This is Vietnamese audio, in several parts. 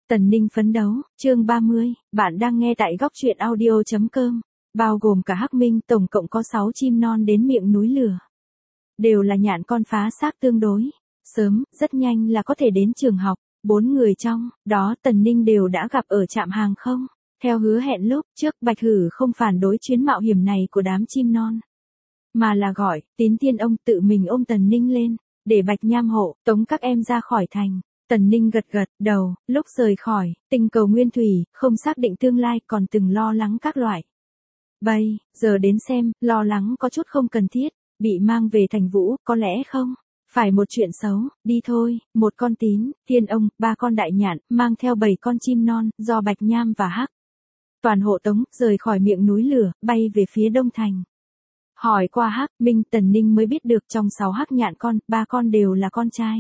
Tần Ninh phấn đấu, chương 30, bạn đang nghe tại góc truyện audio.com, bao gồm cả Hắc Minh, tổng cộng có 6 chim non đến miệng núi lửa. Đều là nhạn con phá xác tương đối sớm, rất nhanh là có thể đến trường học, 4 người trong đó Tần Ninh đều đã gặp ở trạm hàng không. Theo hứa hẹn lúc trước, Bạch Hử không phản đối chuyến mạo hiểm này của đám chim non, mà là gọi Tín Tiên ông tự mình ôm Tần Ninh lên, để Bạch Nham hộ tống các em ra khỏi thành. Tần Ninh gật gật đầu, lúc rời khỏi tinh cầu nguyên thủy, không xác định tương lai, còn từng lo lắng các loại. Bây giờ đến xem, lo lắng có chút không cần thiết, bị mang về thành Vũ, có lẽ không phải một chuyện xấu. Đi thôi, một con Tín Tiên ông, 3 con đại nhạn, mang theo 7 con chim non, do Bạch Nham và Hắc Toàn hộ tống, rời khỏi miệng núi lửa, bay về phía đông thành. Hỏi qua Hắc Minh, Tần Ninh mới biết được trong 6 hắc nhạn con, 3 con đều là con trai.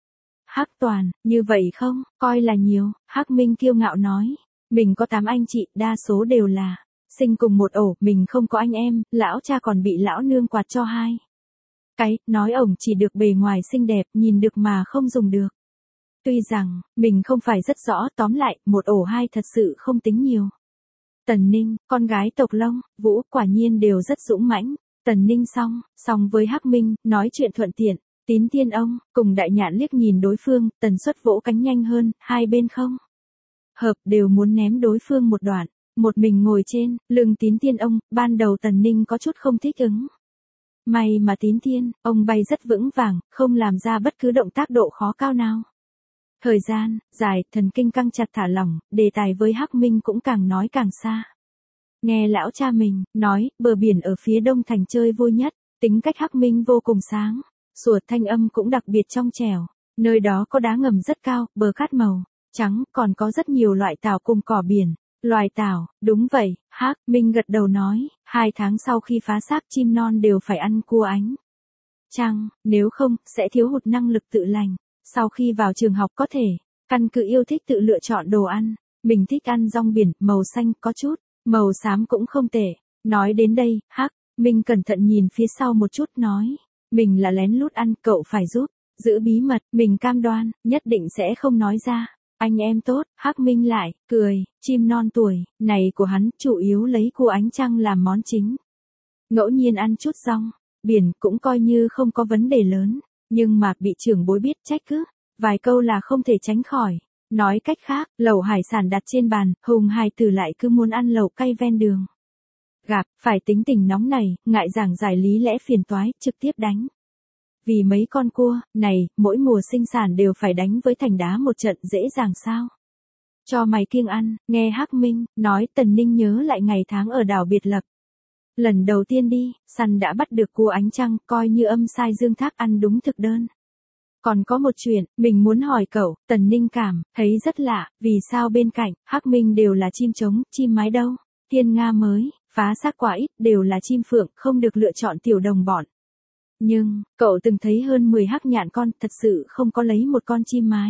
Hắc Toàn, như vậy không coi là nhiều. Hắc Minh kiêu ngạo nói, mình có 8 anh chị, đa số đều là sinh cùng một ổ, mình không có anh em, lão cha còn bị lão nương quạt cho 2 cái, nói ổng chỉ được bề ngoài xinh đẹp, nhìn được mà không dùng được. Tuy rằng mình không phải rất rõ, tóm lại, một ổ 2 thật sự không tính nhiều. Tần Ninh, con gái tộc Long, Vũ, quả nhiên đều rất dũng mãnh. Tần Ninh xong với Hắc Minh, nói chuyện thuận tiện. Tín Tiên ông cùng đại nhạn liếc nhìn đối phương, tần suất vỗ cánh nhanh hơn, hai bên không hợp, đều muốn ném đối phương một đoạn. Một mình ngồi trên lưng Tín Tiên ông, ban đầu Tần Ninh có chút không thích ứng. May mà Tín Tiên ông bay rất vững vàng, không làm ra bất cứ động tác độ khó cao nào. Thời gian dài, thần kinh căng chặt thả lỏng, đề tài với Hắc Minh cũng càng nói càng xa. Nghe lão cha mình nói, bờ biển ở phía đông thành chơi vui nhất, tính cách Hắc Minh vô cùng sáng sủa, thanh âm cũng đặc biệt trong trẻo. Nơi đó có đá ngầm rất cao, bờ cát màu trắng, còn có rất nhiều loại tảo cùng cỏ biển. Loài tảo, đúng vậy. Hắc Minh gật đầu nói, 2 tháng sau khi phá xác, chim non đều phải ăn cua ánh trăng, nếu không sẽ thiếu hụt năng lực tự lành. Sau khi vào trường học có thể căn cứ yêu thích tự lựa chọn đồ ăn. Mình thích ăn rong biển, màu xanh, có chút màu xám cũng không tệ. Nói đến đây, Hắc Minh cẩn thận nhìn phía sau một chút, nói, mình là lén lút ăn, cậu phải giúp giữ bí mật, mình cam đoan nhất định sẽ không nói ra. Anh em tốt. Hắc Minh lại cười, chim non tuổi này của hắn chủ yếu lấy cua ánh trăng làm món chính. Ngẫu nhiên ăn chút rong biển cũng coi như không có vấn đề lớn, nhưng mà bị trưởng bối biết trách cứ vài câu là không thể tránh khỏi. Nói cách khác, lẩu hải sản đặt trên bàn, Hùng hài tử lại cứ muốn ăn lẩu cay ven đường. Gặp phải tính tình nóng này, ngại giảng giải lý lẽ phiền toái, trực tiếp đánh. Vì mấy con cua này, mỗi mùa sinh sản đều phải đánh với thành đá một trận, dễ dàng sao? Cho mày kiêng ăn. Nghe Hắc Minh nói, Tần Ninh nhớ lại ngày tháng ở đảo biệt lập. Lần đầu tiên đi săn đã bắt được cua ánh trăng, coi như âm sai dương thác, ăn đúng thực đơn. Còn có một chuyện mình muốn hỏi cậu. Tần Ninh cảm thấy rất lạ, vì sao bên cạnh Hắc Minh đều là chim trống, chim mái đâu? Thiên Nga mới phá xác quả ít, đều là chim phượng, không được lựa chọn tiểu đồng bọn. Nhưng cậu từng thấy hơn 10 hắc nhạn con, thật sự không có lấy một con chim mái.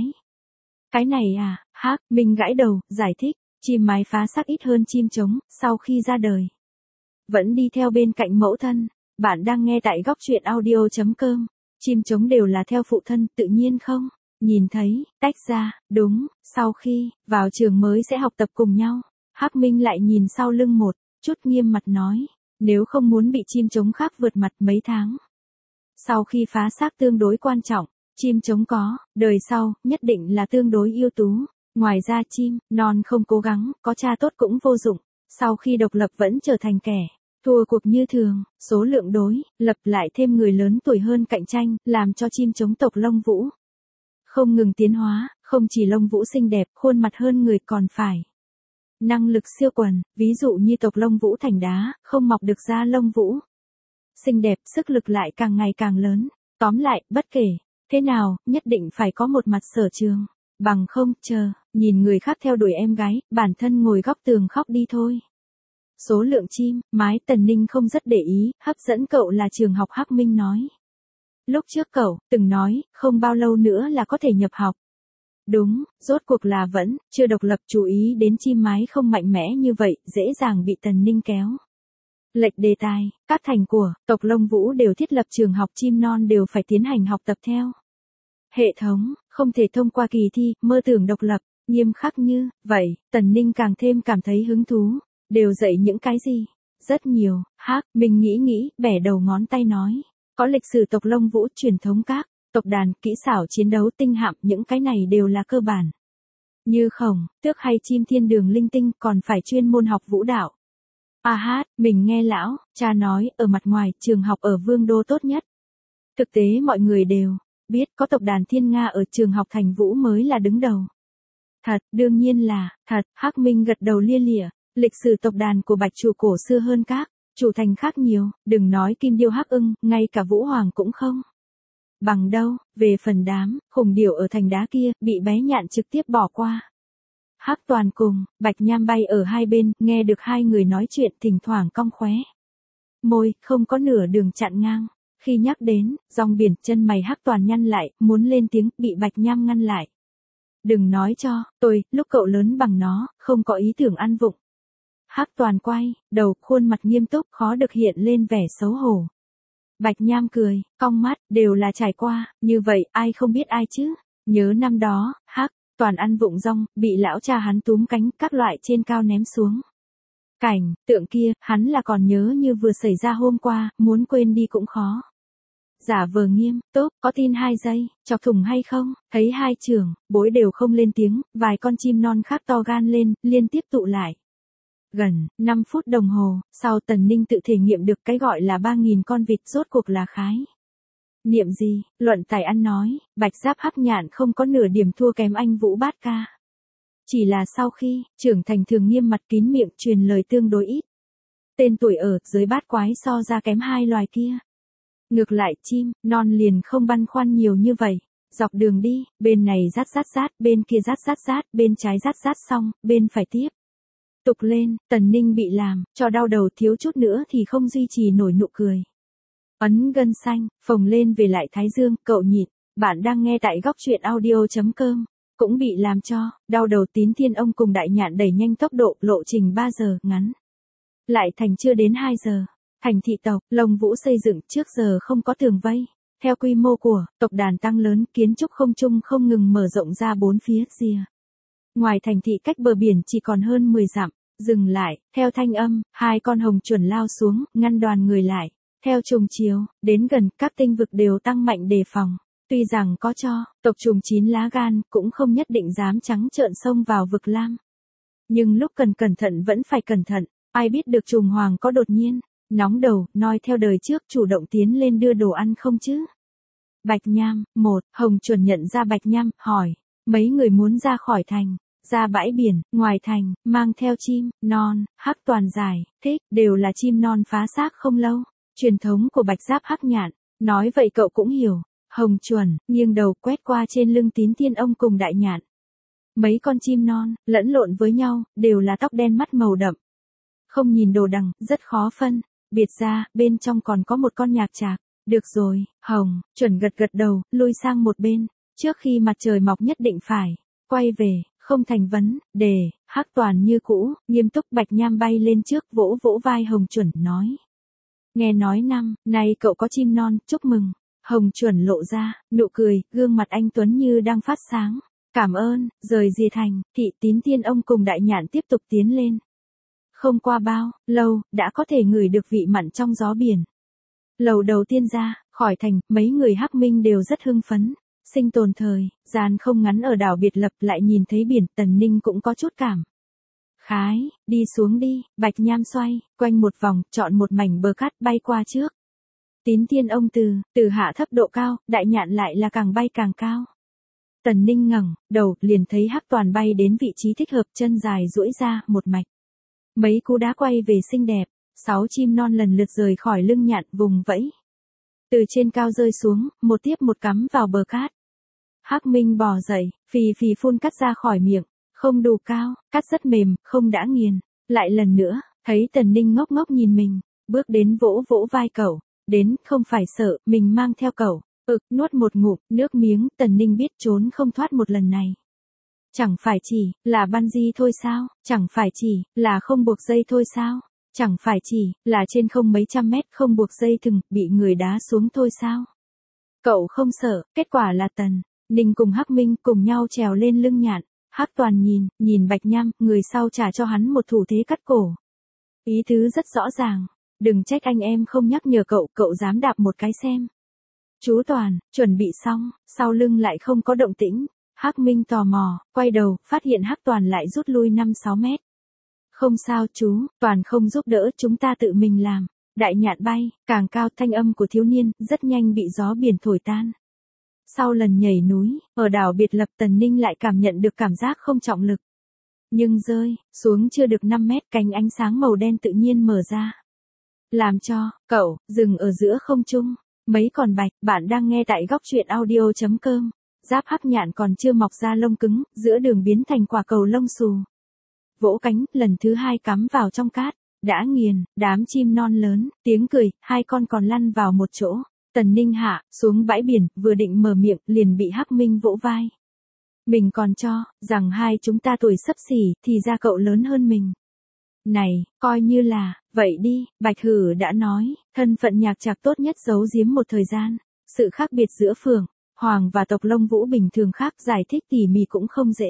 Cái này à? Hắc Minh gãi đầu, giải thích, chim mái phá xác ít hơn chim trống, sau khi ra đời vẫn đi theo bên cạnh mẫu thân. Bạn đang nghe tại góc truyện audio.com. Chim trống đều là theo phụ thân, tự nhiên không nhìn thấy tách ra. Đúng, sau khi vào trường mới sẽ học tập cùng nhau. Hắc Minh lại nhìn sau lưng một chút, nghiêm mặt nói, nếu không muốn bị chim trống khác vượt mặt, mấy tháng sau khi phá xác tương đối quan trọng. Chim trống có đời sau nhất định là tương đối ưu tú. Ngoài ra chim non không cố gắng, có cha tốt cũng vô dụng. Sau khi độc lập vẫn trở thành kẻ thua cuộc như thường. Số lượng đối lập lại thêm người lớn tuổi hơn cạnh tranh, làm cho chim trống tộc Long Vũ không ngừng tiến hóa. Không chỉ Long Vũ xinh đẹp, khuôn mặt hơn người, còn phải năng lực siêu quần. Ví dụ như tộc Long Vũ thành đá, không mọc được ra lông vũ xinh đẹp, sức lực lại càng ngày càng lớn. Tóm lại, bất kể thế nào, nhất định phải có một mặt sở trường. Bằng không, nhìn người khác theo đuổi em gái, bản thân ngồi góc tường khóc đi thôi. Số lượng chim mái Tần Ninh không rất để ý, hấp dẫn cậu là trường học. Hắc Minh nói, lúc trước cậu từng nói, không bao lâu nữa là có thể nhập học. Đúng, rốt cuộc là vẫn chưa độc lập, chú ý đến chim mái không mạnh mẽ như vậy, dễ dàng bị Tần Ninh kéo lệch đề tài. Các thành của tộc Long Vũ đều thiết lập trường học, chim non đều phải tiến hành học tập theo hệ thống, không thể thông qua kỳ thi, mơ tưởng độc lập. Nghiêm khắc như vậy, Tần Ninh càng thêm cảm thấy hứng thú. Đều dạy những cái gì? Rất nhiều. Hắc Minh nghĩ, bẻ đầu ngón tay nói. Có lịch sử tộc Lông Vũ, truyền thống các tộc đàn, kỹ xảo chiến đấu tinh hạm, những cái này đều là cơ bản. Như khổng, tước hay chim thiên đường linh tinh, còn phải chuyên môn học vũ đạo. Mình nghe lão cha nói, ở mặt ngoài, trường học ở Vương Đô tốt nhất. Thực tế mọi người đều biết có tộc đàn Thiên Nga ở trường học Thành Vũ mới là đứng đầu. Thật, đương nhiên là thật. Hắc Minh gật đầu lia lịa. Lịch sử tộc đàn của Bạch Chủ cổ xưa hơn các chủ thành khác nhiều, đừng nói Kim Điêu Hắc Ưng, ngay cả Vũ Hoàng cũng không bằng đâu. Về phần đám khủng điểu ở thành đá kia, bị bé nhạn trực tiếp bỏ qua. Hắc Toàn cùng Bạch Nham bay ở hai bên, nghe được hai người nói chuyện, thỉnh thoảng cong khóe môi, không có nửa đường chặn ngang. Khi nhắc đến rong biển, chân mày Hắc Toàn nhăn lại, muốn lên tiếng, bị Bạch Nham ngăn lại. Đừng nói cho tôi, lúc cậu lớn bằng nó, không có ý tưởng ăn vụng. Hắc Toàn quay đầu, khuôn mặt nghiêm túc, khó được hiện lên vẻ xấu hổ. Bạch Nham cười, cong mắt, đều là trải qua, như vậy ai không biết ai chứ. Nhớ năm đó, Hắc Toàn ăn vụng rong, bị lão cha hắn túm cánh các loại trên cao ném xuống. Cảnh tượng kia, hắn là còn nhớ như vừa xảy ra hôm qua, muốn quên đi cũng khó. Giả vờ nghiêm túc, có tin 2 giây, chọc thủng hay không? Thấy hai trưởng bối đều không lên tiếng, vài con chim non khác to gan lên, liên tiếp tụ lại. Gần 5 phút đồng hồ, sau Tần Ninh tự thể nghiệm được cái gọi là 3.000 con vịt rốt cuộc là khái niệm gì. Luận tài ăn nói, Bạch Giáp Hắc Nhạn không có nửa điểm thua kém anh Vũ Bát Ca. Chỉ là sau khi trưởng thành thường nghiêm mặt kín miệng, truyền lời tương đối ít. Tên tuổi ở dưới bát quái so ra kém hai loài kia. Ngược lại chim non liền không băn khoăn nhiều như vậy. Dọc đường đi, bên này rát, bên kia rát, bên trái rát xong, bên phải tiếp tục lên. Tần Ninh bị làm cho đau đầu, thiếu chút nữa thì không duy trì nổi nụ cười. Ấn gân xanh phồng lên về lại thái dương. Cậu nhịn. Bạn đang nghe tại góc truyện audio.com. Cũng bị làm cho đau đầu. Tín Thiên Ông cùng Đại Nhạn đẩy nhanh tốc độ, lộ trình 3 giờ ngắn lại thành chưa đến 2 giờ. Thành thị tộc Lông Vũ xây dựng trước giờ không có tường vây. Theo quy mô của tộc đàn tăng lớn, kiến trúc không trung không ngừng mở rộng ra bốn phía rìa. Ngoài thành thị cách bờ biển chỉ còn hơn 10 dặm. Dừng lại, theo thanh âm, hai con hồng chuẩn lao xuống, ngăn đoàn người lại. Theo trùng chiều, đến gần, các tinh vực đều tăng mạnh đề phòng. Tuy rằng có cho tộc trùng 9 lá gan, cũng không nhất định dám trắng trợn xông vào vực lam. Nhưng lúc cần cẩn thận vẫn phải cẩn thận. Ai biết được trùng hoàng có đột nhiên nóng đầu, noi theo đời trước, chủ động tiến lên đưa đồ ăn không chứ? Bạch Nham, hồng chuẩn nhận ra Bạch Nham, hỏi. Mấy người muốn ra khỏi thành, ra bãi biển, ngoài thành, mang theo chim non. Hắc Toàn giải thích, đều là chim non phá xác không lâu. Truyền thống của Bạch Giáp Hắc Nhạn. Nói vậy cậu cũng hiểu. Hồng chuẩn nghiêng đầu quét qua trên lưng Tín Thiên Ông cùng Đại Nhạn. Mấy con chim non lẫn lộn với nhau, đều là tóc đen, mắt màu đậm. Không nhìn đồ đằng, rất khó phân biệt ra, bên trong còn có một con nhạc trạc. Được rồi, Hồng chuẩn gật đầu, lui sang một bên. Trước khi mặt trời mọc nhất định phải quay về, không thành vấn đề. Hắc Toàn như cũ nghiêm túc. Bạch Nham bay lên trước, vỗ vỗ vai Hồng chuẩn, nói. Nghe nói năm nay cậu có chim non, chúc mừng. Hồng chuẩn lộ ra nụ cười, gương mặt anh tuấn như đang phát sáng. Cảm ơn. Rời rìa thành thị, Tín Thiên Ông cùng Đại Nhạn tiếp tục tiến lên. Không qua bao lâu, đã có thể ngửi được vị mặn trong gió biển. Lầu đầu tiên ra khỏi thành, mấy người Hắc Minh đều rất hưng phấn. Sinh tồn thời gian không ngắn ở đảo biệt lập, lại nhìn thấy biển. Tần Ninh cũng có chút cảm khái. Đi xuống đi. Bạch Nham xoay quanh một vòng, chọn một mảnh bờ cát bay qua trước. Tín Thiên Ông từ hạ thấp độ cao, Đại Nhạn lại là càng bay càng cao. Tần Ninh ngẩng đầu, liền thấy Hắc Toàn bay đến vị trí thích hợp, chân dài duỗi ra một mạch. Mấy cú đá quay về xinh đẹp. 6 chim non lần lượt rời khỏi lưng Nhạn, vùng vẫy. Từ trên cao rơi xuống, một tiếp một cắm vào bờ cát. Hắc Minh bò dậy, phì phì phun cát ra khỏi miệng. Không đủ cao, cát rất mềm, không đã nghiền. Lại lần nữa, thấy Tần Ninh ngốc ngốc nhìn mình, bước đến vỗ vỗ vai cậu. Đến, không phải sợ, mình mang theo cậu. Nuốt một ngụm nước miếng. Tần Ninh biết trốn không thoát một lần này. Chẳng phải chỉ là bungee thôi sao? Chẳng phải chỉ là không buộc dây thôi sao? Chẳng phải chỉ là trên không mấy trăm mét không buộc dây thừng, bị người đá xuống thôi sao? Cậu không sợ. Kết quả là Tần Ninh cùng Hắc Minh cùng nhau trèo lên lưng Nhạn. Hắc Toàn nhìn Bạch Nham, người sau trả cho hắn một thủ thế cắt cổ. Ý tứ rất rõ ràng, đừng trách anh em không nhắc nhở cậu, cậu dám đạp một cái xem. Chú Toàn, chuẩn bị xong, sau lưng lại không có động tĩnh. Hắc Minh tò mò, quay đầu, phát hiện Hắc Toàn lại rút lui 5-6 mét. Không sao chú, Toàn không giúp đỡ, chúng ta tự mình làm. Đại nhạn bay, càng cao, thanh âm của thiếu niên, rất nhanh bị gió biển thổi tan. Sau lần nhảy núi, ở đảo biệt lập Tần Ninh lại cảm nhận được cảm giác không trọng lực. Nhưng rơi xuống chưa được 5 mét, cánh ánh sáng màu đen tự nhiên mở ra. Làm cho cậu dừng ở giữa không trung. Mấy con bạch, bạn đang nghe tại góc truyện audio.com. Giáp hắc nhạn còn chưa mọc ra lông cứng, giữa đường biến thành quả cầu lông xù. Vỗ cánh, lần thứ 2 cắm vào trong cát. Đã nghiền, đám chim non lớn, tiếng cười, 2 con còn lăn vào một chỗ. Tần Ninh hạ xuống bãi biển, vừa định mở miệng, liền bị Hắc Minh vỗ vai. Mình còn cho rằng hai chúng ta tuổi xấp xỉ, thì ra cậu lớn hơn mình. Này, coi như là, vậy đi, Bạch Hử đã nói, thân phận nhạc trạc tốt nhất giấu giếm một thời gian. Sự khác biệt giữa Phượng, Hoàng và tộc Lông Vũ bình thường khác, giải thích tỉ mỉ cũng không dễ.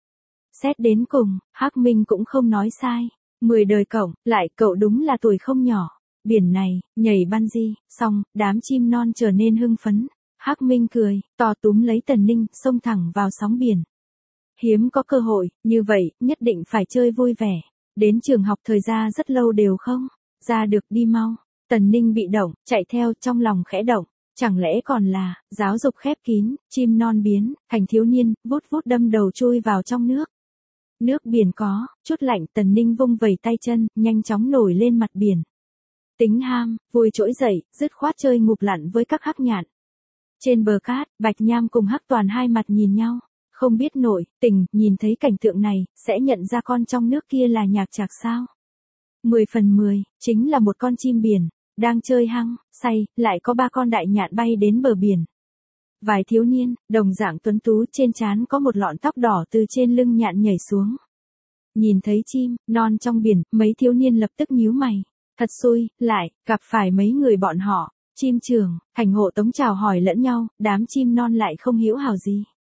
Xét đến cùng, Hắc Minh cũng không nói sai. 10 đời cộng, lại cậu đúng là tuổi không nhỏ. Biển này, nhảy bungee, xong, đám chim non trở nên hưng phấn. Hắc Minh cười, to túm lấy Tần Ninh, xông thẳng vào sóng biển. Hiếm có cơ hội, như vậy, nhất định phải chơi vui vẻ. Đến trường học thời gian rất lâu đều không ra được, đi mau. Tần Ninh bị động, chạy theo, trong lòng khẽ động. Chẳng lẽ còn là, giáo dục khép kín, chim non biến, thành thiếu niên, vút vút đâm đầu chui vào trong nước. Nước biển có chút lạnh, Tần Ninh vung vẩy tay chân, nhanh chóng nổi lên mặt biển. Tính ham, vui trỗi dậy, dứt khoát chơi ngụp lặn với các hắc nhạn. Trên bờ cát, Bạch Nham cùng Hắc Toàn hai mặt nhìn nhau, không biết nổi tình, nhìn thấy cảnh tượng này, sẽ nhận ra con trong nước kia là nhạc trạc sao. 10 phần 10, chính là một con chim biển, đang chơi hăng, say, lại có 3 con đại nhạn bay đến bờ biển. Vài thiếu niên, đồng dạng tuấn tú, trên trán có một lọn tóc đỏ từ trên lưng nhạn nhảy xuống. Nhìn thấy chim non trong biển, mấy thiếu niên lập tức nhíu mày. Thật xui, lại gặp phải mấy người bọn họ. Chim trường, hành hộ tống chào hỏi lẫn nhau, đám chim non lại không hiểu hào gì.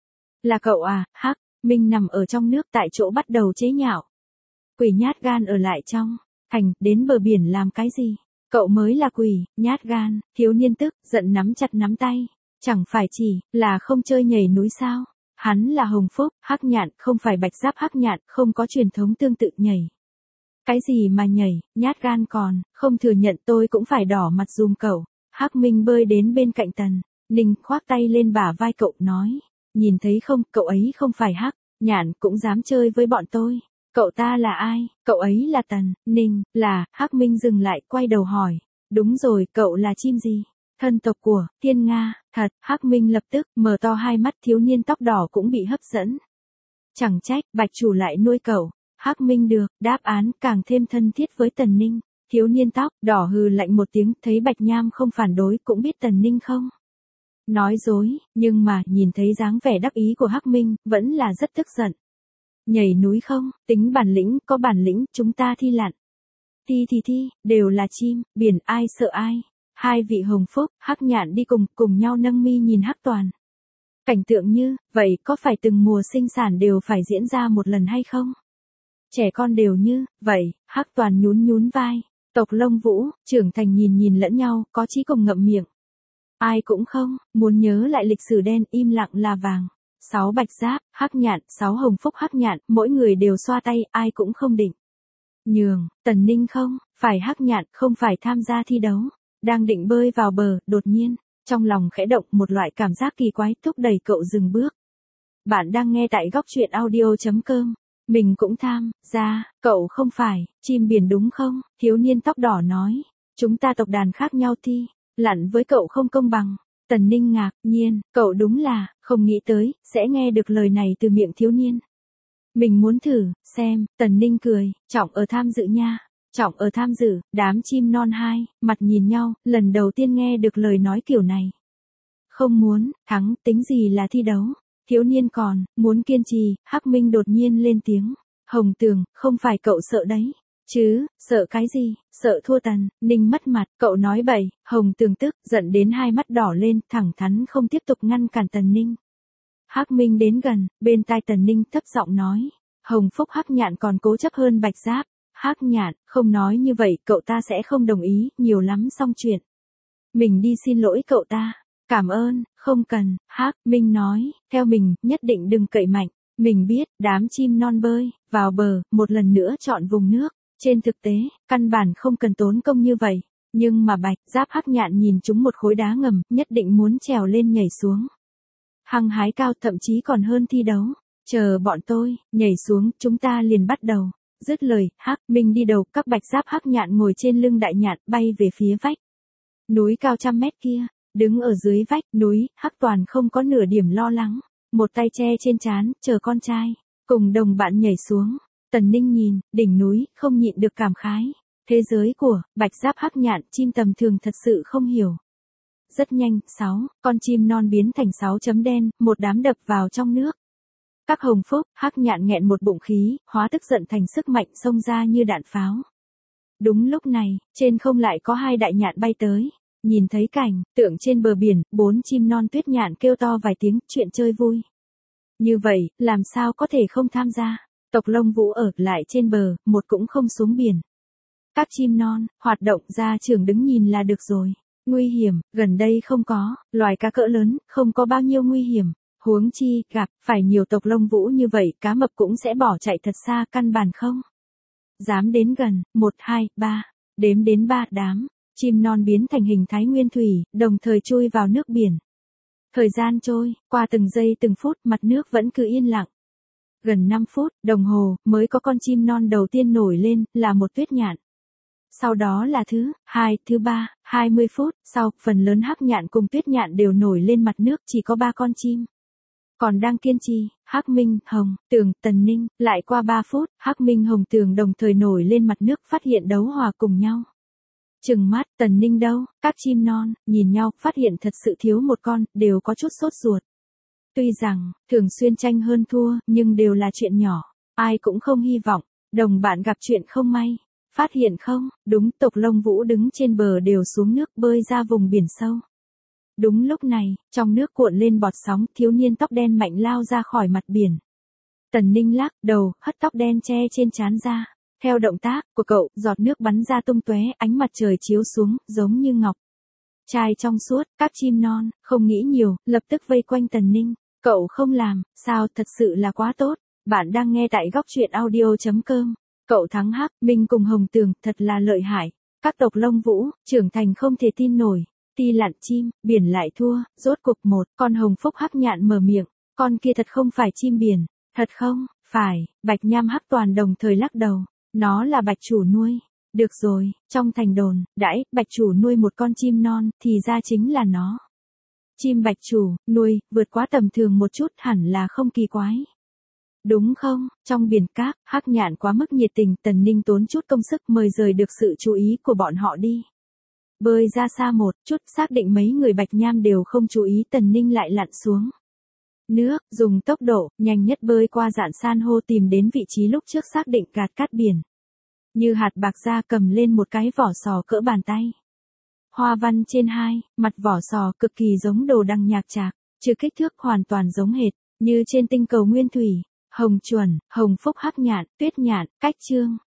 Là cậu à, Hắc Minh nằm ở trong nước tại chỗ bắt đầu chế nhạo. Quỷ nhát gan ở lại trong thành, đến bờ biển làm cái gì? Cậu mới là quỷ, nhát gan, thiếu niên tức giận nắm chặt nắm tay. Chẳng phải chỉ là không chơi nhảy núi sao? Hắn là Hồng Phúc, Hắc Nhạn, không phải Bạch Giáp Hắc Nhạn, không có truyền thống tương tự nhảy. Cái gì mà nhảy, nhát gan còn, không thừa nhận, tôi cũng phải đỏ mặt dùm cậu. Hắc Minh bơi đến bên cạnh Tần Ninh, khoác tay lên bả vai cậu, nói. Nhìn thấy không, cậu ấy không phải Hắc Nhạn, cũng dám chơi với bọn tôi. Cậu ta là ai? Cậu ấy là Tần Ninh, là. Hắc Minh dừng lại, quay đầu hỏi. Đúng rồi, cậu là chim gì? Thân tộc của Thiên Nga. Thật. Hắc Minh lập tức mở to hai mắt, thiếu niên tóc đỏ cũng bị hấp dẫn. Chẳng trách Bạch chủ lại nuôi cậu. Hắc Minh được đáp án càng thêm thân thiết với Tần Ninh. Thiếu niên tóc đỏ hừ lạnh một tiếng, thấy Bạch Nham không phản đối, cũng biết Tần Ninh không nói dối, nhưng mà nhìn thấy dáng vẻ đắc ý của Hắc Minh, vẫn là rất tức giận. Nhảy núi không, tính bản lĩnh, có bản lĩnh, chúng ta thi lặn. Thi, đều là chim biển, ai sợ ai. Hai vị Hồng Phúc, Hắc Nhạn đi cùng nhau nâng mi nhìn Hắc Toàn. Cảnh tượng như vậy có phải từng mùa sinh sản đều phải diễn ra một lần hay không? Trẻ con đều như vậy. Hắc Toàn nhún vai. Tộc Lông Vũ trưởng thành nhìn lẫn nhau, có chí cùng ngậm miệng. Ai cũng không muốn nhớ lại lịch sử, đen im lặng là vàng. 6 Bạch Giáp Hắc Nhạn, 6 Hồng Phúc Hắc Nhạn, mỗi người đều xoa tay, ai cũng không định nhường. Tần Ninh không phải Hắc Nhạn, không phải tham gia thi đấu, đang định bơi vào bờ, đột nhiên trong lòng khẽ động, một loại cảm giác kỳ quái thúc đẩy cậu dừng bước. Bạn đang nghe tại góc truyện audio.com. Mình cũng tham gia. Cậu không phải chim biển đúng không? Thiếu niên tóc đỏ nói. Chúng ta tộc đàn khác nhau, thi lặn với cậu không công bằng. Tần Ninh ngạc nhiên, cậu đúng là không nghĩ tới sẽ nghe được lời này từ miệng thiếu niên. Mình muốn thử xem. Tần Ninh cười, trọng ở tham dự nha. Trọng ở tham dự. Đám chim non hai mặt nhìn nhau, lần đầu tiên nghe được lời nói kiểu này. Không muốn thắng, tính gì là thi đấu. Thiếu niên còn muốn kiên trì. Hắc Minh đột nhiên lên tiếng. Hồng Tường, không phải cậu sợ đấy chứ? Sợ cái gì? Sợ thua. Tần Ninh mất mặt, cậu nói bậy. Hồng Tường tức giận đến hai mắt đỏ lên, thẳng thắn không tiếp tục ngăn cản Tần Ninh. Hắc Minh đến gần, bên tai Tần Ninh thấp giọng nói. Hồng Phúc Hắc Nhạn còn cố chấp hơn Bạch Giáp. Hắc Nhạn, không nói như vậy, cậu ta sẽ không đồng ý, nhiều lắm xong chuyện. Mình đi xin lỗi cậu ta. Cảm ơn, không cần, Hắc Minh nói, theo mình, nhất định đừng cậy mạnh. Mình biết, đám chim non bơi, vào bờ, một lần nữa chọn vùng nước. Trên thực tế, căn bản không cần tốn công như vậy. Nhưng mà Bạch Giáp Hắc Nhạn nhìn chúng một khối đá ngầm, nhất định muốn trèo lên nhảy xuống. Hăng hái cao, thậm chí còn hơn thi đấu. Chờ bọn tôi, nhảy xuống, chúng ta liền bắt đầu. Dứt lời, Hắc Minh đi đầu, các Bạch Giáp Hắc Nhạn ngồi trên lưng đại nhạn, bay về phía vách núi cao trăm mét kia. Đứng ở dưới vách núi, Hắc Toàn không có nửa điểm lo lắng. Một tay che trên trán, chờ con trai cùng đồng bạn nhảy xuống. Tần Ninh nhìn đỉnh núi, không nhịn được cảm khái. Thế giới của Bạch Giáp Hắc Nhạn, chim tầm thường thật sự không hiểu. Rất nhanh, 6 con chim non biến thành 6 chấm đen, một đám đập vào trong nước. Các Hồng Phúc, Hắc Nhạn nghẹn một bụng khí, hóa tức giận thành sức mạnh xông ra như đạn pháo. Đúng lúc này, trên không lại có 2 đại nhạn bay tới. Nhìn thấy cảnh tượng trên bờ biển, 4 chim non tuyết nhạn kêu to vài tiếng, chuyện chơi vui. Như vậy, làm sao có thể không tham gia? Tộc Lông Vũ ở lại trên bờ, một cũng không xuống biển. Các chim non, hoạt động ra trường đứng nhìn là được rồi. Nguy hiểm, gần đây không có, loài cá cỡ lớn, không có bao nhiêu nguy hiểm. Huống chi, gặp phải nhiều tộc Lông Vũ như vậy, cá mập cũng sẽ bỏ chạy thật xa, căn bản không dám đến gần. 1, 2, 3, đếm đến 3 đám chim non biến thành hình thái nguyên thủy, đồng thời chui vào nước biển. Thời gian trôi qua từng giây từng phút, mặt nước vẫn cứ yên lặng. Gần 5 phút đồng hồ mới có con chim non đầu tiên nổi lên, là một tuyết nhạn. Sau đó là thứ 2, thứ 3, 20 phút sau, phần lớn Hắc Nhạn cùng tuyết nhạn đều nổi lên mặt nước, chỉ có 3 con chim còn đang kiên trì. Hắc Minh, Hồng Tường, Tần Ninh. Lại qua 3 phút, Hắc Minh Hồng Tường đồng thời nổi lên mặt nước, phát hiện đấu hòa cùng nhau. Trừng mắt, Tần Ninh đâu? Các chim non nhìn nhau, phát hiện thật sự thiếu một con, đều có chút sốt ruột. Tuy rằng thường xuyên tranh hơn thua, nhưng đều là chuyện nhỏ, ai cũng không hy vọng đồng bạn gặp chuyện không may. Phát hiện không? Đúng, tộc Lông Vũ đứng trên bờ đều xuống nước, bơi ra vùng biển sâu. Đúng lúc này, trong nước cuộn lên bọt sóng, thiếu niên tóc đen mạnh lao ra khỏi mặt biển. Tần Ninh lắc đầu, hất tóc đen che trên trán ra. Theo động tác của cậu, giọt nước bắn ra tung tóe, ánh mặt trời chiếu xuống, giống như ngọc trai trong suốt. Các chim non không nghĩ nhiều, lập tức vây quanh Tần Ninh. Cậu không làm sao, thật sự là quá tốt. Bạn đang nghe tại góc truyện audio.com. Cậu thắng Hắc Minh cùng Hồng Tường, thật là lợi hại. Các tộc Lông Vũ trưởng thành không thể tin nổi. Ti lặn chim biển lại thua. Rốt cuộc một con Hồng Phúc Hắc Nhạn mở miệng. Con kia thật không phải chim biển. Thật không phải. Bạch Nham Hắc Toàn đồng thời lắc đầu. Nó là bạch chủ nuôi. Được rồi, trong thành đồn đãi bạch chủ nuôi một con chim non, thì ra chính là nó. Chim bạch chủ nuôi vượt quá tầm thường một chút, hẳn là không kỳ quái. Đúng không? Trong biển cát, Hắc Nhạn quá mức nhiệt tình, Tần Ninh tốn chút công sức mời rời được sự chú ý của bọn họ đi. Bơi ra xa một chút, xác định mấy người Bạch Nham đều không chú ý, Tần Ninh lại lặn xuống nước, dùng tốc độ nhanh nhất bơi qua rạn san hô, tìm đến vị trí lúc trước xác định gạt cát biển. Như hạt bạc ra, cầm lên một cái vỏ sò cỡ bàn tay. Hoa văn trên hai mặt vỏ sò cực kỳ giống đồ đằng nhạc trạc, trừ kích thước hoàn toàn giống hệt, như trên tinh cầu nguyên thủy. Hồng Chuẩn, Hồng Phúc Hắc Nhạn, Tuyết Nhạn, Cách Chương.